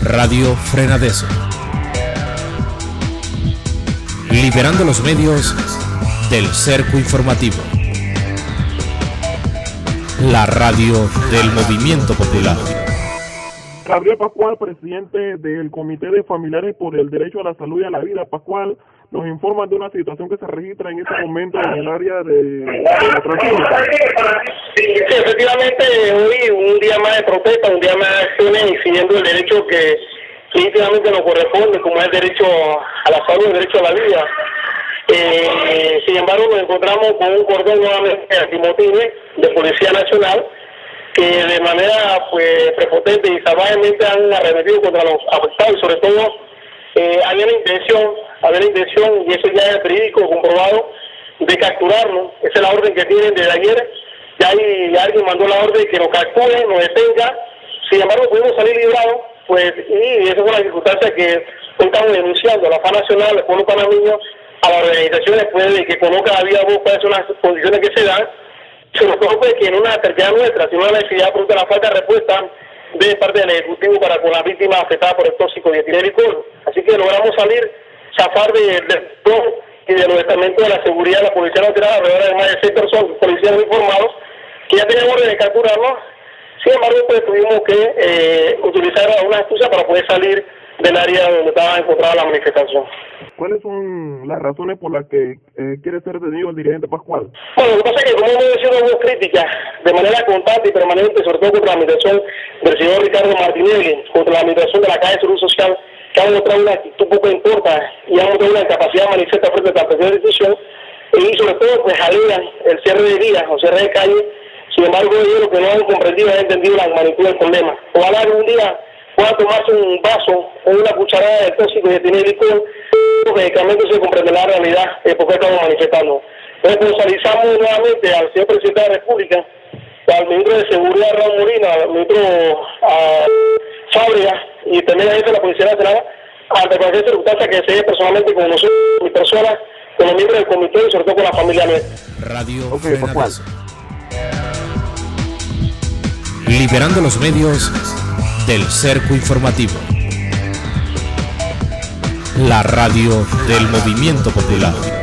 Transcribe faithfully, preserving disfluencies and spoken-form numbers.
Radio Frenadeso. Liberando los medios del cerco informativo. La radio del movimiento popular. Gabriel Pascual, presidente del Comité de Familiares por el Derecho a la Salud y a la Vida. Pascual, nos informa de una situación que se registra en este momento en el área de, de la Transísmica. Sí, sí, efectivamente, hoy un día más de protesta, un día más de acciones exigiendo el derecho que definitivamente nos corresponde, como es el derecho a la salud, el derecho a la vida. Eh, sin embargo, nos encontramos con un cordón nuevamente antimotines de Policía Nacional que de manera pues prepotente y salvajemente han arremetido contra los afectados, y sobre todo eh, había la intención, había la intención, y eso ya es verídico, comprobado, de capturarnos. Esa es la orden que tienen desde ayer. Ya hay, alguien mandó la orden que nos capture, nos detenga. Sin embargo, pudimos salir librados, pues, y esa fue la circunstancia que hoy estamos denunciando a la F A Nacional, al pueblo panameño, a las organizaciones, pues, de que conozca la vida voz cuáles son las condiciones que se dan, sobre todo pues, que en una terquedad nuestra, sino una necesidad producto de la falta de respuesta de parte del Ejecutivo para con las víctimas afectadas por el tóxico dietilenglicol. Así que logramos salir, zafar de, de, de y de los estamentos de la seguridad de la Policía Nacional, alrededor de más de seis personas, policías informados, que ya tenían orden de capturarnos. Sin embargo, pues tuvimos que eh, utilizar una excusa para poder salir del área donde estaba encontrada la manifestación. ¿Cuáles son las razones por las que eh, quiere ser detenido el dirigente Pascual? Bueno, lo que pasa es que como hemos hecho hubo críticas de manera constante y permanente, sobre todo contra la administración del señor Ricardo Martinelli, contra la administración de la Caja de Salud Social, que ha mostrado una actitud poco importa y ha mostrado una incapacidad manifiesta frente a la presente decisión, y sobre todo pues alegan el cierre de vías o cierre de calle. Sin embargo, ellos lo que no han comprendido, han entendido la magnitud del problema. Ojalá algún día pueda tomarse un vaso o una cucharada de tóxico de dietilenglicol, los medicamentos se comprende la realidad de por qué estamos manifestando. Responsabilizamos nuevamente al señor presidente de la República, al ministro de Seguridad Raúl Molina, al ministro a Fábrega y también al jefe de la Policía Nacional, ante cualquier circunstancia que se dé personalmente con nosotros, mi persona, con los miembros del comité y sobre todo con la familia nuestra. Radio Okay, Frenadeso. Liberando los medios del cerco informativo. La radio del movimiento popular.